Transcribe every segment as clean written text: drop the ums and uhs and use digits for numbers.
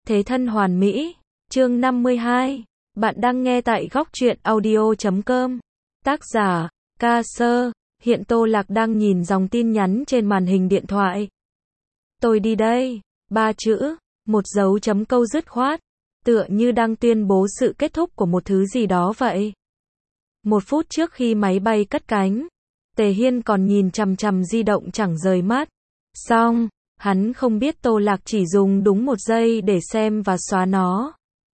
Thế thân hoàn mỹ. Chương 52. Bạn đang nghe tại góc truyện audio.com. Tác giả, Ca Sơ. Hiện Tô Lạc đang nhìn dòng tin nhắn trên màn hình điện thoại. Tôi đi đây. 3 chữ, một dấu chấm câu dứt khoát. Tựa như đang tuyên bố sự kết thúc của một thứ gì đó vậy. 1 phút trước khi máy bay cất cánh, Tề Hiên còn nhìn chằm chằm di động chẳng rời mắt. Xong, hắn không biết Tô Lạc chỉ dùng đúng 1 giây để xem và xóa nó.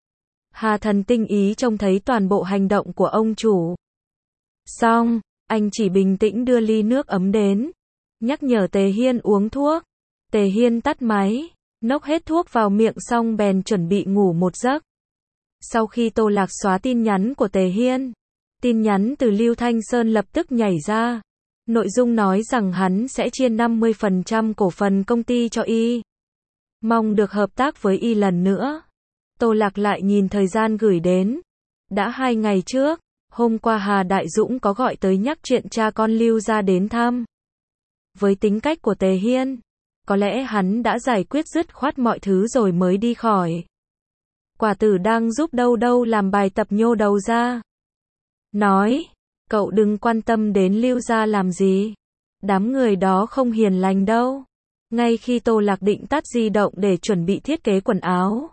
Hà Thần tinh ý trông thấy toàn bộ hành động của ông chủ. Xong, anh chỉ bình tĩnh đưa ly nước ấm đến, nhắc nhở Tề Hiên uống thuốc. Tề Hiên tắt máy, nốc hết thuốc vào miệng xong bèn chuẩn bị ngủ một giấc. Sau khi Tô Lạc xóa tin nhắn của Tề Hiên, tin nhắn từ Lưu Thanh Sơn lập tức nhảy ra. Nội dung nói rằng hắn sẽ chia 50% cổ phần công ty cho y. Mong được hợp tác với y lần nữa. Tô Lạc lại nhìn thời gian gửi đến. Đã 2 ngày trước, hôm qua Hà Đại Dũng có gọi tới nhắc chuyện cha con Lưu ra đến thăm. Với tính cách của Tề Hiên, có lẽ hắn đã giải quyết dứt khoát mọi thứ rồi mới đi khỏi. Quả tử đang giúp đâu đâu làm bài tập nhô đầu ra. Nói, cậu đừng quan tâm đến Lưu gia làm gì. Đám người đó không hiền lành đâu. Ngay khi Tô Lạc định tắt di động để chuẩn bị thiết kế quần áo,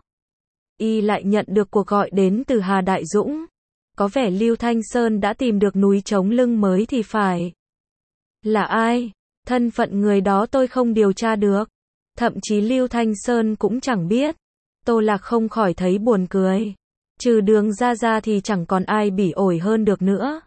y lại nhận được cuộc gọi đến từ Hà Đại Dũng. Có vẻ Lưu Thanh Sơn đã tìm được núi chống lưng mới thì phải. Là ai? Thân phận người đó tôi không điều tra được. Thậm chí Lưu Thanh Sơn cũng chẳng biết. Tô Lạc không khỏi thấy buồn cười. Trừ Đường ra thì chẳng còn ai bỉ ổi hơn được nữa.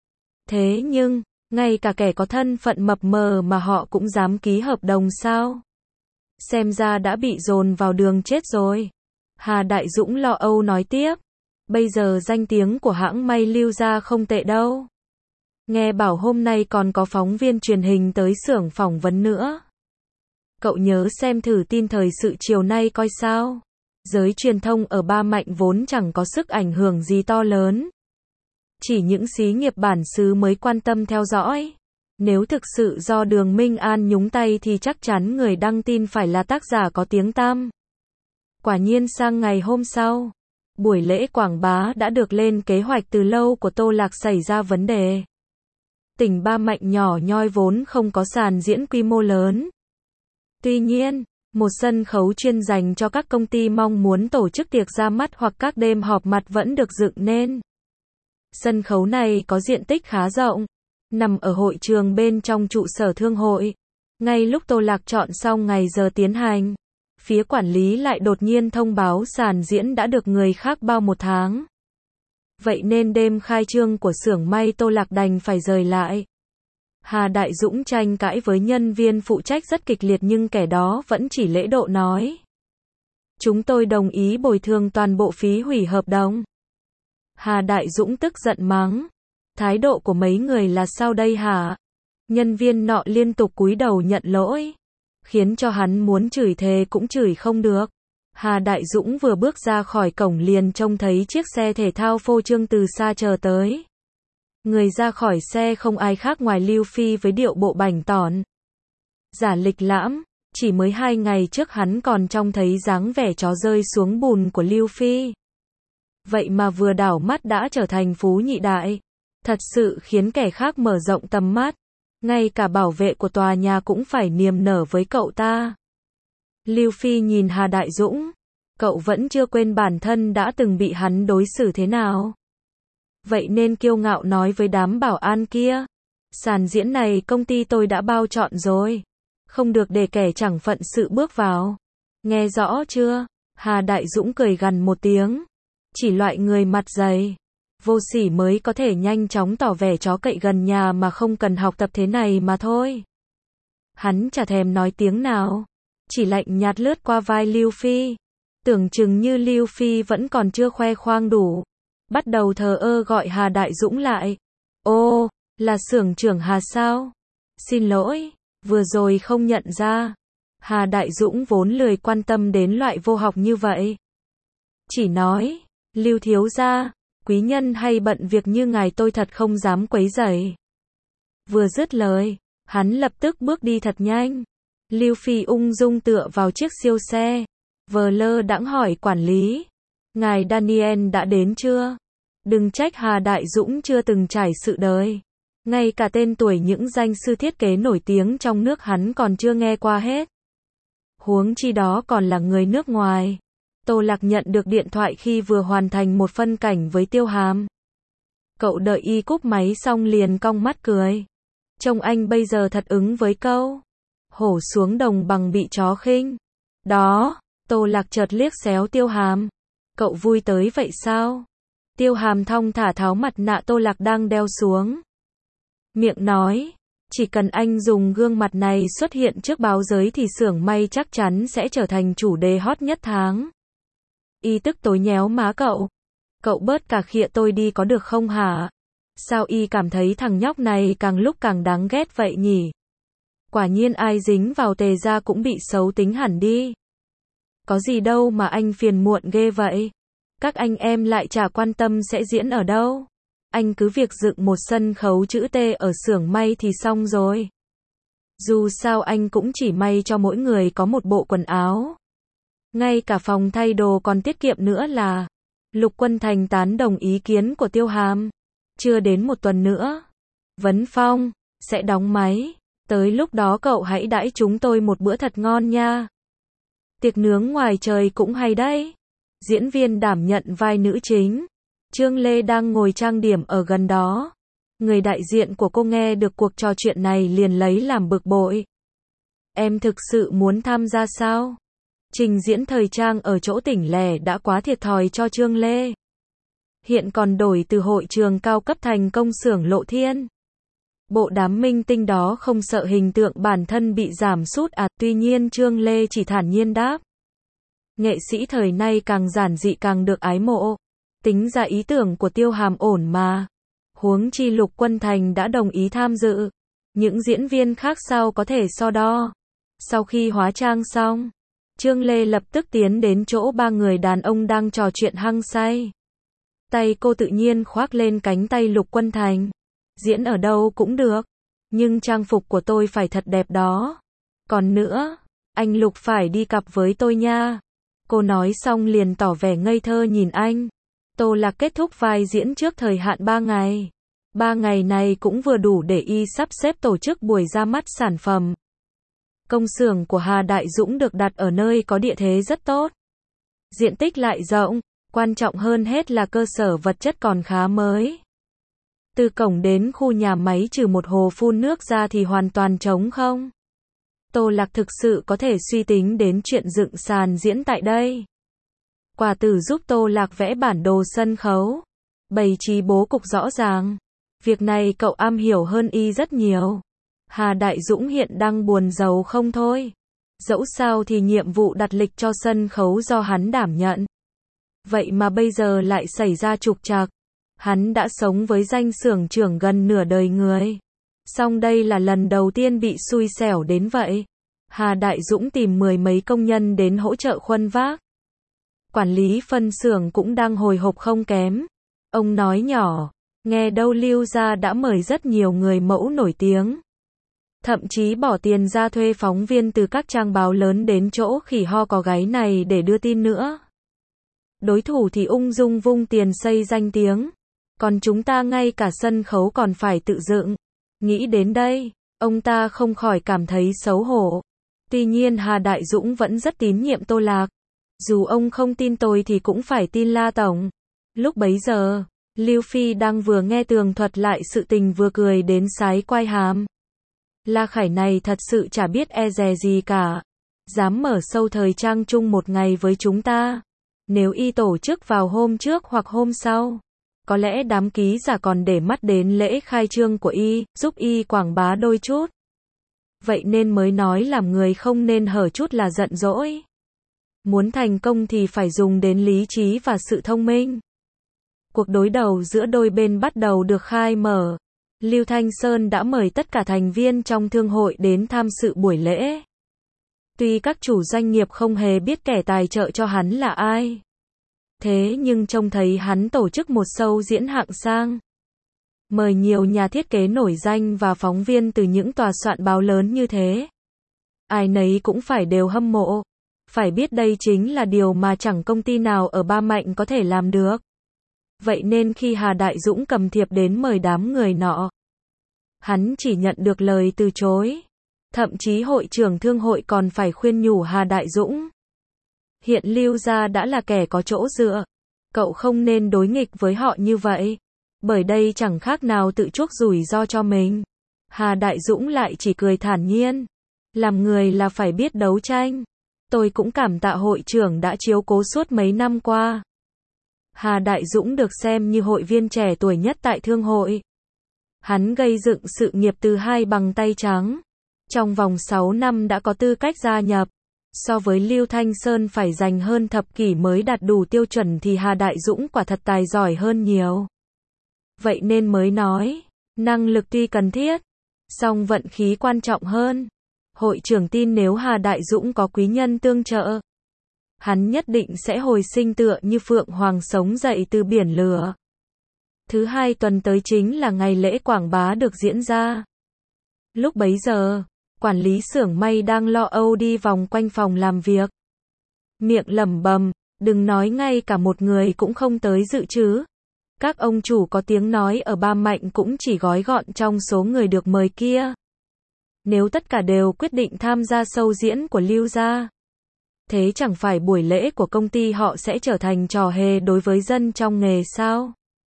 Thế nhưng, ngay cả kẻ có thân phận mập mờ mà họ cũng dám ký hợp đồng sao? Xem ra đã bị dồn vào đường chết rồi. Hà Đại Dũng lo âu nói tiếp. Bây giờ danh tiếng của hãng may Lưu gia không tệ đâu. Nghe bảo hôm nay còn có phóng viên truyền hình tới xưởng phỏng vấn nữa. Cậu nhớ xem thử tin thời sự chiều nay coi sao. Giới truyền thông ở Ba Mạnh vốn chẳng có sức ảnh hưởng gì to lớn. Chỉ những xí nghiệp bản xứ mới quan tâm theo dõi. Nếu thực sự do Đường Minh An nhúng tay thì chắc chắn người đăng tin phải là tác giả có tiếng tăm. Quả nhiên sang ngày hôm sau, buổi lễ quảng bá đã được lên kế hoạch từ lâu của Tô Lạc xảy ra vấn đề. Tỉnh Ba Mạnh nhỏ nhoi vốn không có sàn diễn quy mô lớn. Tuy nhiên, một sân khấu chuyên dành cho các công ty mong muốn tổ chức tiệc ra mắt hoặc các đêm họp mặt vẫn được dựng nên. Sân khấu này có diện tích khá rộng, nằm ở hội trường bên trong trụ sở thương hội. Ngay lúc Tô Lạc chọn xong ngày giờ tiến hành, phía quản lý lại đột nhiên thông báo sàn diễn đã được người khác bao 1 tháng. Vậy nên đêm khai trương của xưởng may Tô Lạc đành phải rời lại. Hà Đại Dũng tranh cãi với nhân viên phụ trách rất kịch liệt nhưng kẻ đó vẫn chỉ lễ độ nói. Chúng tôi đồng ý bồi thường toàn bộ phí hủy hợp đồng. Hà Đại Dũng tức giận mắng. Thái độ của mấy người là sao đây hả? Nhân viên nọ liên tục cúi đầu nhận lỗi, khiến cho hắn muốn chửi thề cũng chửi không được. Hà Đại Dũng vừa bước ra khỏi cổng liền trông thấy chiếc xe thể thao phô trương từ xa chờ tới. Người ra khỏi xe không ai khác ngoài Lưu Phi với điệu bộ bảnh tỏn. Giả lịch lãm, chỉ mới 2 ngày trước hắn còn trông thấy dáng vẻ chó rơi xuống bùn của Lưu Phi. Vậy mà vừa đảo mắt đã trở thành phú nhị đại. Thật sự khiến kẻ khác mở rộng tầm mắt. Ngay cả bảo vệ của tòa nhà cũng phải niềm nở với cậu ta. Lưu Phi nhìn Hà Đại Dũng. Cậu vẫn chưa quên bản thân đã từng bị hắn đối xử thế nào. Vậy nên kiêu ngạo nói với đám bảo an kia. Sàn diễn này công ty tôi đã bao chọn rồi. Không được để kẻ chẳng phận sự bước vào. Nghe rõ chưa? Hà Đại Dũng cười gằn một tiếng. Chỉ loại người mặt dày, vô sỉ mới có thể nhanh chóng tỏ vẻ chó cậy gần nhà mà không cần học tập thế này mà thôi. Hắn chả thèm nói tiếng nào, chỉ lạnh nhạt lướt qua vai Lưu Phi. Tưởng chừng như Lưu Phi vẫn còn chưa khoe khoang đủ. Bắt đầu thờ ơ gọi Hà Đại Dũng lại. Ô, là xưởng trưởng Hà sao? Xin lỗi, vừa rồi không nhận ra. Hà Đại Dũng vốn lười quan tâm đến loại vô học như vậy. Chỉ nói, Lưu thiếu gia, quý nhân hay bận việc như ngài tôi thật không dám quấy rầy. Vừa dứt lời, hắn lập tức bước đi thật nhanh. Lưu Phi ung dung tựa vào chiếc siêu xe, Vờ lơ đãng hỏi quản lý. Ngài Daniel đã đến chưa? Đừng trách Hà Đại Dũng chưa từng trải sự đời. Ngay cả tên tuổi những danh sư thiết kế nổi tiếng trong nước hắn còn chưa nghe qua hết. Huống chi đó còn là người nước ngoài. Tô Lạc nhận được điện thoại khi vừa hoàn thành một phân cảnh với Tiêu Hàm. Cậu đợi y cúp máy xong liền cong mắt cười. Trông anh bây giờ thật ứng với câu hổ xuống đồng bằng bị chó khinh. Đó, Tô Lạc chợt liếc xéo Tiêu Hàm. Cậu vui tới vậy sao? Tiêu Hàm thong thả tháo mặt nạ Tô Lạc đang đeo xuống. Miệng nói, chỉ cần anh dùng gương mặt này xuất hiện trước báo giới thì xưởng may chắc chắn sẽ trở thành chủ đề hot nhất tháng. Y tức tối nhéo má cậu. Cậu bớt cà khịa tôi đi có được không hả? Sao y cảm thấy thằng nhóc này càng lúc càng đáng ghét vậy nhỉ? Quả nhiên ai dính vào Tề gia cũng bị xấu tính hẳn đi. Có gì đâu mà anh phiền muộn ghê vậy? Các anh em lại chả quan tâm sẽ diễn ở đâu. Anh cứ việc dựng một sân khấu chữ T ở xưởng may thì xong rồi. Dù sao anh cũng chỉ may cho mỗi người có một bộ quần áo. Ngay cả phòng thay đồ còn tiết kiệm nữa là. Lục Quân Thành tán đồng ý kiến của Tiêu Hàm. Chưa đến một tuần nữa. Vấn Phong sẽ đóng máy. Tới lúc đó cậu hãy đãi chúng tôi một bữa thật ngon nha. Tiệc nướng ngoài trời cũng hay đấy. Diễn viên đảm nhận vai nữ chính. Trương Lê đang ngồi trang điểm ở gần đó. Người đại diện của cô nghe được cuộc trò chuyện này liền lấy làm bực bội. Em thực sự muốn tham gia sao? Trình diễn thời trang ở chỗ tỉnh lẻ đã quá thiệt thòi cho Trương Lê. Hiện còn đổi từ hội trường cao cấp thành công xưởng Lộ Thiên. Bộ đám minh tinh đó không sợ hình tượng bản thân bị giảm sút à? Tuy nhiên Trương Lê chỉ thản nhiên đáp. Nghệ sĩ thời nay càng giản dị càng được ái mộ. Tính ra ý tưởng của Tiêu Hàm ổn mà. Huống chi Lục Quân Thành đã đồng ý tham dự. Những diễn viên khác sao có thể so đo. Sau khi hóa trang xong, Trương Lê lập tức tiến đến chỗ ba người đàn ông đang trò chuyện hăng say. Tay cô tự nhiên khoác lên cánh tay Lục Quân Thành. Diễn ở đâu cũng được. Nhưng trang phục của tôi phải thật đẹp đó. Còn nữa, anh Lục phải đi cặp với tôi nha. Cô nói xong liền tỏ vẻ ngây thơ nhìn anh. Tô Lạc kết thúc vai diễn trước thời hạn 3 ngày. 3 ngày này cũng vừa đủ để y sắp xếp tổ chức buổi ra mắt sản phẩm. Công xưởng của Hà Đại Dũng được đặt ở nơi có địa thế rất tốt. Diện tích lại rộng, quan trọng hơn hết là cơ sở vật chất còn khá mới. Từ cổng đến khu nhà máy trừ một hồ phun nước ra thì hoàn toàn trống không. Tô Lạc thực sự có thể suy tính đến chuyện dựng sàn diễn tại đây. Quả tử giúp Tô Lạc vẽ bản đồ sân khấu, bày trí bố cục rõ ràng. Việc này cậu am hiểu hơn y rất nhiều. Hà Đại Dũng hiện đang buồn rầu không thôi. Dẫu sao thì nhiệm vụ đặt lịch cho sân khấu do hắn đảm nhận. Vậy mà bây giờ lại xảy ra trục trặc. Hắn đã sống với danh xưởng trưởng gần nửa đời người. Song đây là lần đầu tiên bị xui xẻo đến vậy. Hà Đại Dũng tìm 10 mấy công nhân đến hỗ trợ khuân vác. Quản lý phân xưởng cũng đang hồi hộp không kém. Ông nói nhỏ, nghe đâu Lưu gia đã mời rất nhiều người mẫu nổi tiếng. Thậm chí bỏ tiền ra thuê phóng viên từ các trang báo lớn đến chỗ khỉ ho có gáy này để đưa tin nữa. Đối thủ thì ung dung vung tiền xây danh tiếng. Còn chúng ta ngay cả sân khấu còn phải tự dựng. Nghĩ đến đây, ông ta không khỏi cảm thấy xấu hổ. Tuy nhiên Hà Đại Dũng vẫn rất tín nhiệm Tô Lạc. Dù ông không tin tôi thì cũng phải tin La Tổng. Lúc bấy giờ, Lưu Phi đang vừa nghe tường thuật lại sự tình vừa cười đến sái quai hàm. La Khải này thật sự chả biết e dè gì cả. Dám mở show thời trang chung một ngày với chúng ta. Nếu y tổ chức vào hôm trước hoặc hôm sau, có lẽ đám ký giả còn để mắt đến lễ khai trương của y, giúp y quảng bá đôi chút. Vậy nên mới nói làm người không nên hở chút là giận dỗi. Muốn thành công thì phải dùng đến lý trí và sự thông minh. Cuộc đối đầu giữa đôi bên bắt đầu được khai mở. Lưu Thanh Sơn đã mời tất cả thành viên trong thương hội đến tham dự buổi lễ. Tuy các chủ doanh nghiệp không hề biết kẻ tài trợ cho hắn là ai. Thế nhưng trông thấy hắn tổ chức một show diễn hạng sang. Mời nhiều nhà thiết kế nổi danh và phóng viên từ những tòa soạn báo lớn như thế. Ai nấy cũng phải đều hâm mộ. Phải biết đây chính là điều mà chẳng công ty nào ở Ba Mạnh có thể làm được. Vậy nên khi Hà Đại Dũng cầm thiệp đến mời đám người nọ, hắn chỉ nhận được lời từ chối. Thậm chí hội trưởng thương hội còn phải khuyên nhủ Hà Đại Dũng. Hiện Lưu gia đã là kẻ có chỗ dựa. Cậu không nên đối nghịch với họ như vậy. Bởi đây chẳng khác nào tự chuốc rủi ro cho mình. Hà Đại Dũng lại chỉ cười thản nhiên. Làm người là phải biết đấu tranh. Tôi cũng cảm tạ hội trưởng đã chiếu cố suốt mấy năm qua. Hà Đại Dũng được xem như hội viên trẻ tuổi nhất tại thương hội. Hắn gây dựng sự nghiệp từ hai bằng tay trắng. Trong vòng 6 năm đã có tư cách gia nhập. So với Lưu Thanh Sơn phải dành hơn thập kỷ mới đạt đủ tiêu chuẩn thì Hà Đại Dũng quả thật tài giỏi hơn nhiều. Vậy nên mới nói, năng lực tuy cần thiết, song vận khí quan trọng hơn. Hội trưởng tin nếu Hà Đại Dũng có quý nhân tương trợ, hắn nhất định sẽ hồi sinh tựa như Phượng Hoàng sống dậy từ biển lửa. Thứ hai tuần tới chính là ngày lễ quảng bá được diễn ra. Lúc bấy giờ, quản lý xưởng may đang lo âu đi vòng quanh phòng làm việc. Miệng lẩm bẩm, đừng nói ngay cả một người cũng không tới dự chứ. Các ông chủ có tiếng nói ở Ba Mạnh cũng chỉ gói gọn trong số người được mời kia. Nếu tất cả đều quyết định tham gia show diễn của Lưu gia, thế chẳng phải buổi lễ của công ty họ sẽ trở thành trò hề đối với dân trong nghề sao?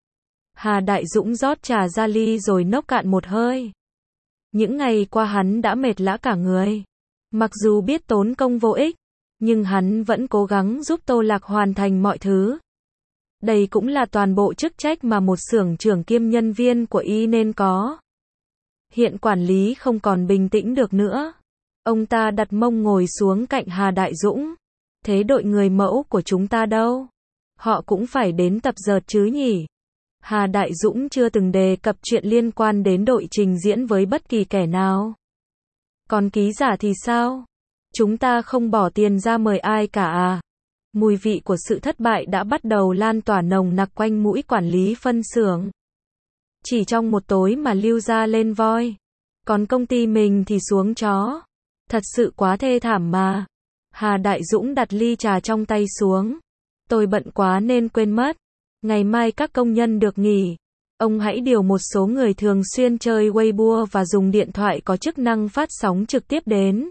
Hà Đại Dũng rót trà ra ly rồi nốc cạn một hơi. Những ngày qua hắn đã mệt lã cả người. Mặc dù biết tốn công vô ích, nhưng hắn vẫn cố gắng giúp Tô Lạc hoàn thành mọi thứ. Đây cũng là toàn bộ chức trách mà một xưởng trưởng kiêm nhân viên của y nên có. Hiện quản lý không còn bình tĩnh được nữa. Ông ta đặt mông ngồi xuống cạnh Hà Đại Dũng. Thế đội người mẫu của chúng ta đâu? Họ cũng phải đến tập dượt chứ nhỉ? Hà Đại Dũng chưa từng đề cập chuyện liên quan đến đội trình diễn với bất kỳ kẻ nào. Còn ký giả thì sao? Chúng ta không bỏ tiền ra mời ai cả à? Mùi vị của sự thất bại đã bắt đầu lan tỏa nồng nặc quanh mũi quản lý phân xưởng. Chỉ trong một tối mà Lưu gia lên voi. Còn công ty mình thì xuống chó. Thật sự quá thê thảm mà. Hà Đại Dũng đặt ly trà trong tay xuống. Tôi bận quá nên quên mất. Ngày mai các công nhân được nghỉ. Ông hãy điều một số người thường xuyên chơi Weibo và dùng điện thoại có chức năng phát sóng trực tiếp đến.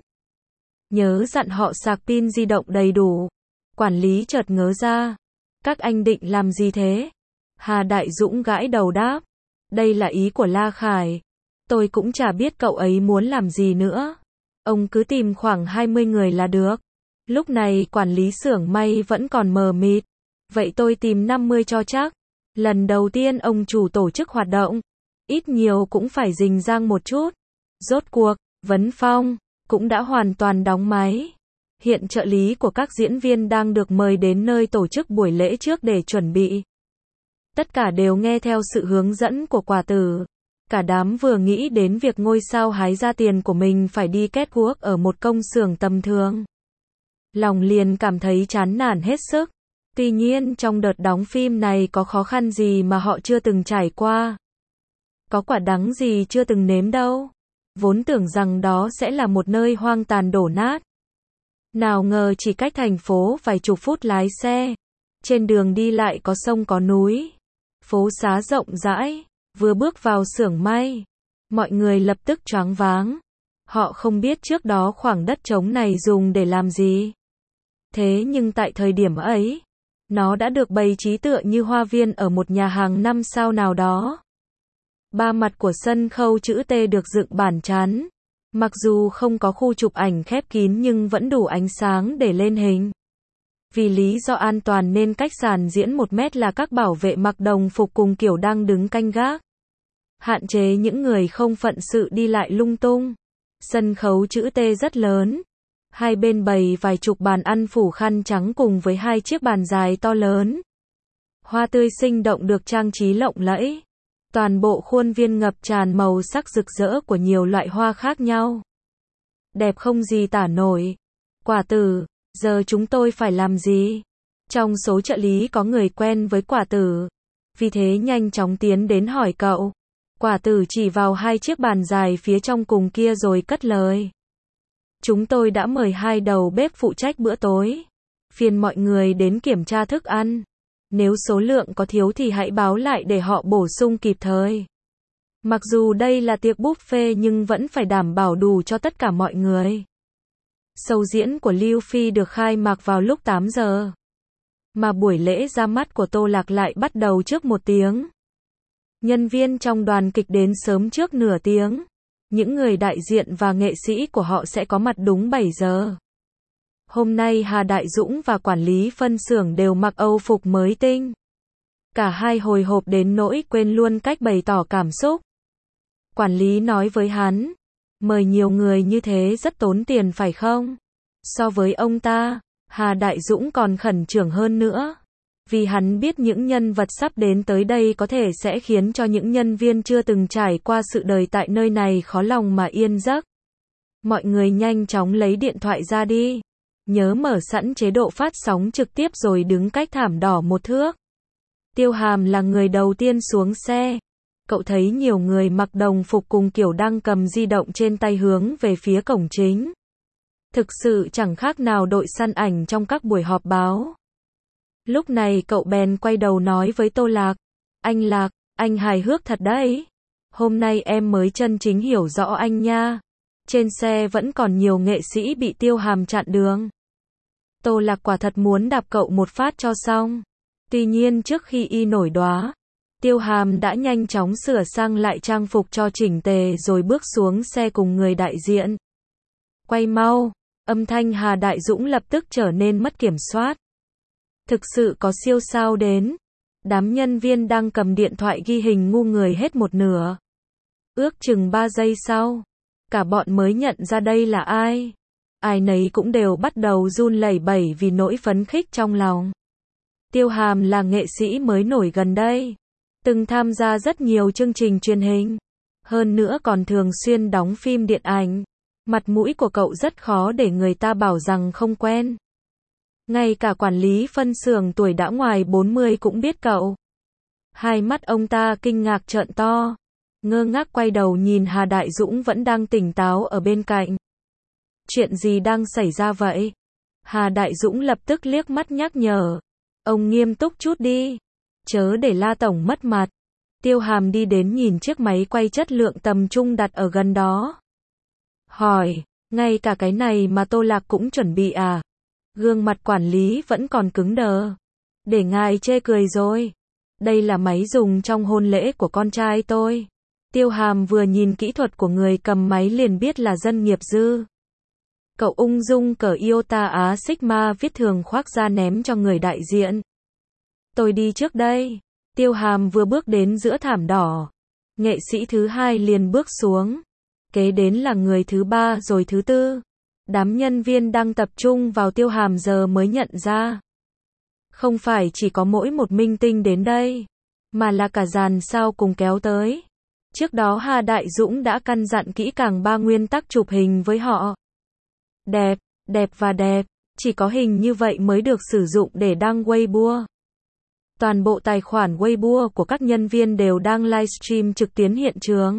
Nhớ dặn họ sạc pin di động đầy đủ. Quản lý chợt ngớ ra. Các anh định làm gì thế? Hà Đại Dũng gãi đầu đáp. Đây là ý của La Khải. Tôi cũng chả biết cậu ấy muốn làm gì nữa. Ông cứ tìm khoảng 20 người là được. Lúc này quản lý xưởng may vẫn còn mờ mịt. Vậy tôi tìm 50 cho chắc. Lần đầu tiên ông chủ tổ chức hoạt động, ít nhiều cũng phải rình rang một chút. Rốt cuộc, Vấn Phong cũng đã hoàn toàn đóng máy. Hiện trợ lý của các diễn viên đang được mời đến nơi tổ chức buổi lễ trước để chuẩn bị. Tất cả đều nghe theo sự hướng dẫn của Quả Tử. Cả đám vừa nghĩ đến việc ngôi sao hái ra tiền của mình phải đi catwalk ở một công xưởng tầm thường. Lòng liền cảm thấy chán nản hết sức. Tuy nhiên trong đợt đóng phim này có khó khăn gì mà họ chưa từng trải qua. Có quả đắng gì chưa từng nếm đâu. Vốn tưởng rằng đó sẽ là một nơi hoang tàn đổ nát. Nào ngờ chỉ cách thành phố vài chục phút lái xe. Trên đường đi lại có sông có núi. Phố xá rộng rãi. Vừa bước vào xưởng may, mọi người lập tức choáng váng. Họ không biết trước đó khoảng đất trống này dùng để làm gì. Thế nhưng tại thời điểm ấy, nó đã được bày trí tựa như hoa viên ở một nhà hàng 5 sao nào đó. Ba mặt của sân khấu chữ T được dựng bản chắn. Mặc dù không có khu chụp ảnh khép kín nhưng vẫn đủ ánh sáng để lên hình. Vì lý do an toàn nên cách sàn diễn 1 mét là các bảo vệ mặc đồng phục cùng kiểu đang đứng canh gác. Hạn chế những người không phận sự đi lại lung tung. Sân khấu chữ T rất lớn. Hai bên bày vài chục bàn ăn phủ khăn trắng cùng với 2 chiếc bàn dài to lớn. Hoa tươi sinh động được trang trí lộng lẫy. Toàn bộ khuôn viên ngập tràn màu sắc rực rỡ của nhiều loại hoa khác nhau. Đẹp không gì tả nổi. Quả Tử, giờ chúng tôi phải làm gì? Trong số trợ lý có người quen với Quả Tử. Vì thế nhanh chóng tiến đến hỏi cậu. Quả Tử chỉ vào 2 chiếc bàn dài phía trong cùng kia rồi cất lời. Chúng tôi đã mời 2 đầu bếp phụ trách bữa tối. Phiền mọi người đến kiểm tra thức ăn. Nếu số lượng có thiếu thì hãy báo lại để họ bổ sung kịp thời. Mặc dù đây là tiệc buffet nhưng vẫn phải đảm bảo đủ cho tất cả mọi người. Show diễn của Lưu Phi được khai mạc vào lúc 8 giờ. Mà buổi lễ ra mắt của Tô Lạc lại bắt đầu trước 1 tiếng. Nhân viên trong đoàn kịch đến sớm trước nửa tiếng. Những người đại diện và nghệ sĩ của họ sẽ có mặt đúng 7 giờ. Hôm nay Hà Đại Dũng và quản lý phân xưởng đều mặc Âu phục mới tinh. Cả hai hồi hộp đến nỗi quên luôn cách bày tỏ cảm xúc. Quản lý nói với hắn, mời nhiều người như thế rất tốn tiền phải không? So với ông ta, Hà Đại Dũng còn khẩn trương hơn nữa. Vì hắn biết những nhân vật sắp đến tới đây có thể sẽ khiến cho những nhân viên chưa từng trải qua sự đời tại nơi này khó lòng mà yên giấc. Mọi người nhanh chóng lấy điện thoại ra đi. Nhớ mở sẵn chế độ phát sóng trực tiếp rồi đứng cách thảm đỏ 1 thước. Tiêu Hàm là người đầu tiên xuống xe. Cậu thấy nhiều người mặc đồng phục cùng kiểu đang cầm di động trên tay hướng về phía cổng chính. Thực sự chẳng khác nào đội săn ảnh trong các buổi họp báo. Lúc này cậu bèn quay đầu nói với Tô Lạc. Anh Lạc, anh hài hước thật đấy. Hôm nay em mới chân chính hiểu rõ anh nha. Trên xe vẫn còn nhiều nghệ sĩ bị Tiêu Hàm chặn đường. Tô Lạc quả thật muốn đạp cậu một phát cho xong. Tuy nhiên trước khi y nổi đoá, Tiêu Hàm đã nhanh chóng sửa sang lại trang phục cho chỉnh tề rồi bước xuống xe cùng người đại diện. Quay mau, âm thanh Hà Đại Dũng lập tức trở nên mất kiểm soát. Thực sự có siêu sao đến. Đám nhân viên đang cầm điện thoại ghi hình ngu người hết một nửa. Ước chừng 3 giây sau, cả bọn mới nhận ra đây là ai. Ai nấy cũng đều bắt đầu run lẩy bẩy vì nỗi phấn khích trong lòng. Tiêu Hàm là nghệ sĩ mới nổi gần đây. Từng tham gia rất nhiều chương trình truyền hình. Hơn nữa còn thường xuyên đóng phim điện ảnh. Mặt mũi của cậu rất khó để người ta bảo rằng không quen. Ngay cả quản lý phân xưởng tuổi đã ngoài 40 cũng biết cậu. Hai mắt ông ta kinh ngạc trợn to. Ngơ ngác quay đầu nhìn Hà Đại Dũng vẫn đang tỉnh táo ở bên cạnh. Chuyện gì đang xảy ra vậy? Hà Đại Dũng lập tức liếc mắt nhắc nhở. Ông nghiêm túc chút đi. Chớ để La Tổng mất mặt. Tiêu Hàm đi đến nhìn chiếc máy quay chất lượng tầm trung đặt ở gần đó. Hỏi, ngay cả cái này mà Tô Lạc cũng chuẩn bị à? Gương mặt quản lý vẫn còn cứng đờ. Để ngài chê cười rồi. Đây là máy dùng trong hôn lễ của con trai tôi. Tiêu Hàm vừa nhìn kỹ thuật của người cầm máy liền biết là dân nghiệp dư. Cậu ung dung cởi Iota Á Sigma viết thường khoác ra ném cho người đại diện. Tôi đi trước đây. Tiêu Hàm vừa bước đến giữa thảm đỏ. Nghệ sĩ thứ 2 liền bước xuống. Kế đến là người thứ 3 rồi thứ 4. Đám nhân viên đang tập trung vào Tiêu Hàm giờ mới nhận ra. Không phải chỉ có mỗi một minh tinh đến đây, mà là cả dàn sao cùng kéo tới. Trước đó Hà Đại Dũng đã căn dặn kỹ càng 3 nguyên tắc chụp hình với họ. Đẹp, đẹp và đẹp. Chỉ có hình như vậy mới được sử dụng để đăng Weibo. Toàn bộ tài khoản Weibo của các nhân viên đều đang livestream trực tuyến hiện trường.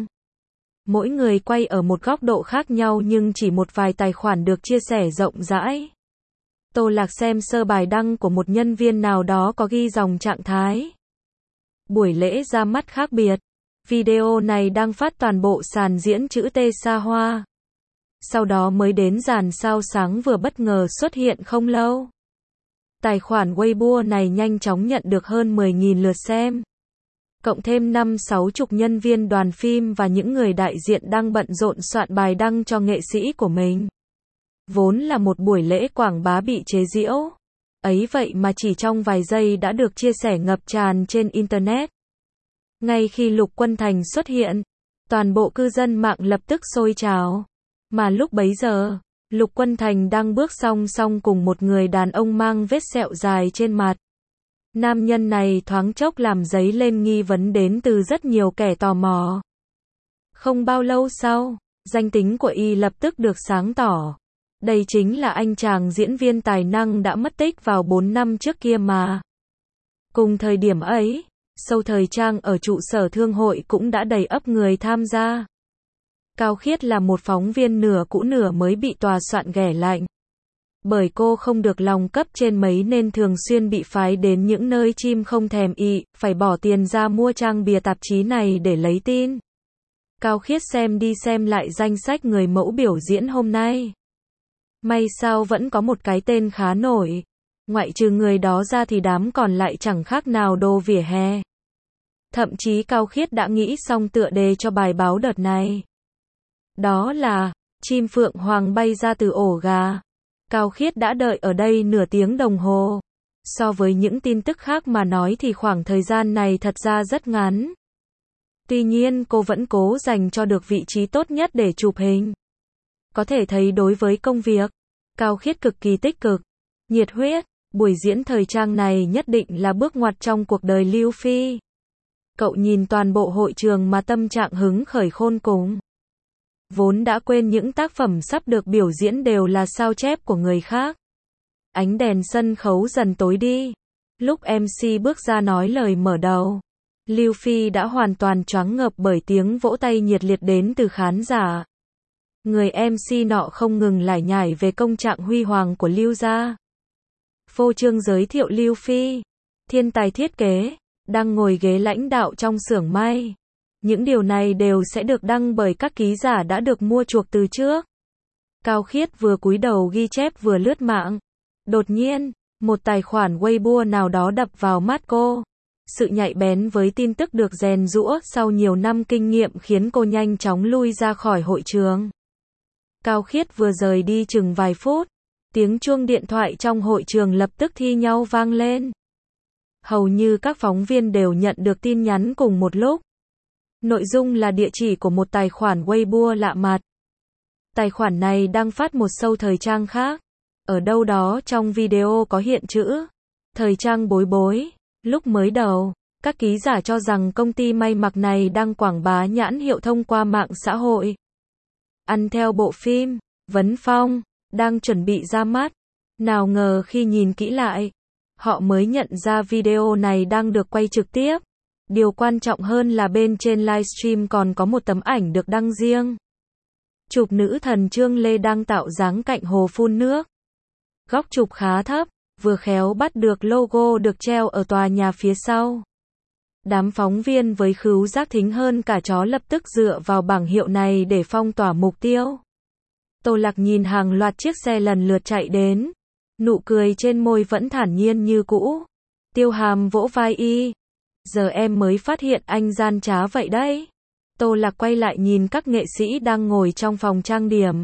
Mỗi người quay ở một góc độ khác nhau nhưng chỉ một vài tài khoản được chia sẻ rộng rãi. Tô Lạc xem sơ bài đăng của một nhân viên nào đó có ghi dòng trạng thái. Buổi lễ ra mắt khác biệt. Video này đang phát toàn bộ sàn diễn chữ T xa hoa. Sau đó mới đến dàn sao sáng vừa bất ngờ xuất hiện không lâu. Tài khoản Weibo này nhanh chóng nhận được hơn 10.000 lượt xem. Cộng thêm 5-60 nhân viên đoàn phim và những người đại diện đang bận rộn soạn bài đăng cho nghệ sĩ của mình. Vốn là một buổi lễ quảng bá bị chế giễu. Ấy vậy mà chỉ trong vài giây đã được chia sẻ ngập tràn trên Internet. Ngay khi Lục Quân Thành xuất hiện, toàn bộ cư dân mạng lập tức sôi trào. Mà lúc bấy giờ, Lục Quân Thành đang bước song song cùng một người đàn ông mang vết sẹo dài trên mặt. Nam nhân này thoáng chốc làm dấy lên nghi vấn đến từ rất nhiều kẻ tò mò. Không bao lâu sau, danh tính của y lập tức được sáng tỏ. Đây chính là anh chàng diễn viên tài năng đã mất tích vào 4 năm trước kia mà. Cùng thời điểm ấy, show thời trang ở trụ sở thương hội cũng đã đầy ắp người tham gia. Cao Khiết là một phóng viên nửa cũ nửa mới bị tòa soạn ghẻ lạnh. Bởi cô không được lòng cấp trên mấy nên thường xuyên bị phái đến những nơi chim không thèm ị, phải bỏ tiền ra mua trang bìa tạp chí này để lấy tin. Cao Khiết xem đi xem lại danh sách người mẫu biểu diễn hôm nay. May sao vẫn có một cái tên khá nổi. Ngoại trừ người đó ra thì đám còn lại chẳng khác nào đồ vỉa hè. Thậm chí Cao Khiết đã nghĩ xong tựa đề cho bài báo đợt này. Đó là, chim phượng hoàng bay ra từ ổ gà. Cao Khiết đã đợi ở đây nửa tiếng đồng hồ. So với những tin tức khác mà nói thì khoảng thời gian này thật ra rất ngắn. Tuy nhiên cô vẫn cố dành cho được vị trí tốt nhất để chụp hình. Có thể thấy đối với công việc, Cao Khiết cực kỳ tích cực, nhiệt huyết. Buổi diễn thời trang này nhất định là bước ngoặt trong cuộc đời Lưu Phi. Cậu nhìn toàn bộ hội trường mà tâm trạng hứng khởi khôn cùng. Vốn đã quên những tác phẩm sắp được biểu diễn đều là sao chép của người khác. Ánh đèn sân khấu dần tối đi. Lúc MC bước ra nói lời mở đầu, Lưu Phi đã hoàn toàn choáng ngợp bởi tiếng vỗ tay nhiệt liệt đến từ khán giả. Người MC nọ không ngừng lải nhải về công trạng huy hoàng của Lưu gia. Phô trương giới thiệu Lưu Phi, thiên tài thiết kế, đang ngồi ghế lãnh đạo trong xưởng may. Những điều này đều sẽ được đăng bởi các ký giả đã được mua chuộc từ trước. Cao Khiết vừa cúi đầu ghi chép vừa lướt mạng. Đột nhiên, một tài khoản Weibo nào đó đập vào mắt cô. Sự nhạy bén với tin tức được rèn giũa sau nhiều năm kinh nghiệm khiến cô nhanh chóng lui ra khỏi hội trường. Cao Khiết vừa rời đi chừng vài phút. Tiếng chuông điện thoại trong hội trường lập tức thi nhau vang lên. Hầu như các phóng viên đều nhận được tin nhắn cùng một lúc. Nội dung là địa chỉ của một tài khoản Weibo lạ mặt. Tài khoản này đăng phát một show thời trang khác. Ở đâu đó trong video có hiện chữ thời trang bối bối. Lúc mới đầu, các ký giả cho rằng công ty may mặc này đang quảng bá nhãn hiệu thông qua mạng xã hội. Ăn theo bộ phim Vấn Phong đang chuẩn bị ra mắt. Nào ngờ khi nhìn kỹ lại, họ mới nhận ra video này đang được quay trực tiếp. Điều quan trọng hơn là bên trên livestream còn có một tấm ảnh được đăng riêng. Chụp nữ thần Trương Lê đang tạo dáng cạnh hồ phun nước. Góc chụp khá thấp, vừa khéo bắt được logo được treo ở tòa nhà phía sau. Đám phóng viên với khứu giác thính hơn cả chó lập tức dựa vào bảng hiệu này để phong tỏa mục tiêu. Tô Lạc nhìn hàng loạt chiếc xe lần lượt chạy đến. Nụ cười trên môi vẫn thản nhiên như cũ. Tiêu Hàm vỗ vai y. Giờ em mới phát hiện anh gian trá vậy đấy. Tô Lạc quay lại nhìn các nghệ sĩ đang ngồi trong phòng trang điểm.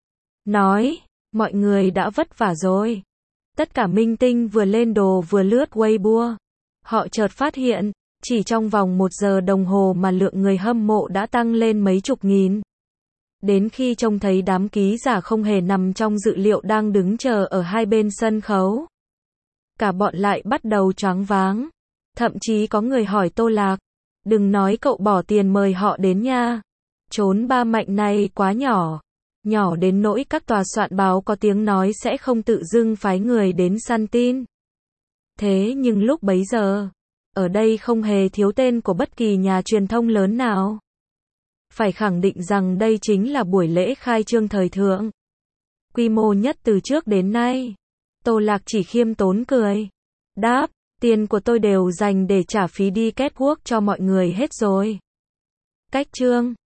Nói, mọi người đã vất vả rồi. Tất cả minh tinh vừa lên đồ vừa lướt Weibo. Họ chợt phát hiện, chỉ trong vòng 1 giờ đồng hồ mà lượng người hâm mộ đã tăng lên mấy chục nghìn. Đến khi trông thấy đám ký giả không hề nằm trong dự liệu đang đứng chờ ở hai bên sân khấu. Cả bọn lại bắt đầu choáng váng. Thậm chí có người hỏi Tô Lạc, đừng nói cậu bỏ tiền mời họ đến nha. Chốn ba mạnh này quá nhỏ. Nhỏ đến nỗi các tòa soạn báo có tiếng nói sẽ không tự dưng phái người đến săn tin. Thế nhưng lúc bấy giờ, ở đây không hề thiếu tên của bất kỳ nhà truyền thông lớn nào. Phải khẳng định rằng đây chính là buổi lễ khai trương thời thượng. Quy mô nhất từ trước đến nay. Tô Lạc chỉ khiêm tốn cười. Đáp, tiền của tôi đều dành để trả phí đi catwalk cho mọi người hết rồi. Cách trương.